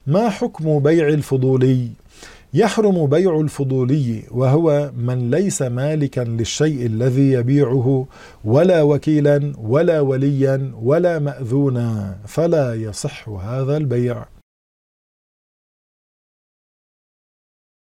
ما حكم بيع الفضولي؟ يحرم بيع الفضولي وهو من ليس مالكا للشيء الذي يبيعه، ولا وكيلا ولا وليا ولا مأذونا، فلا يصح هذا البيع.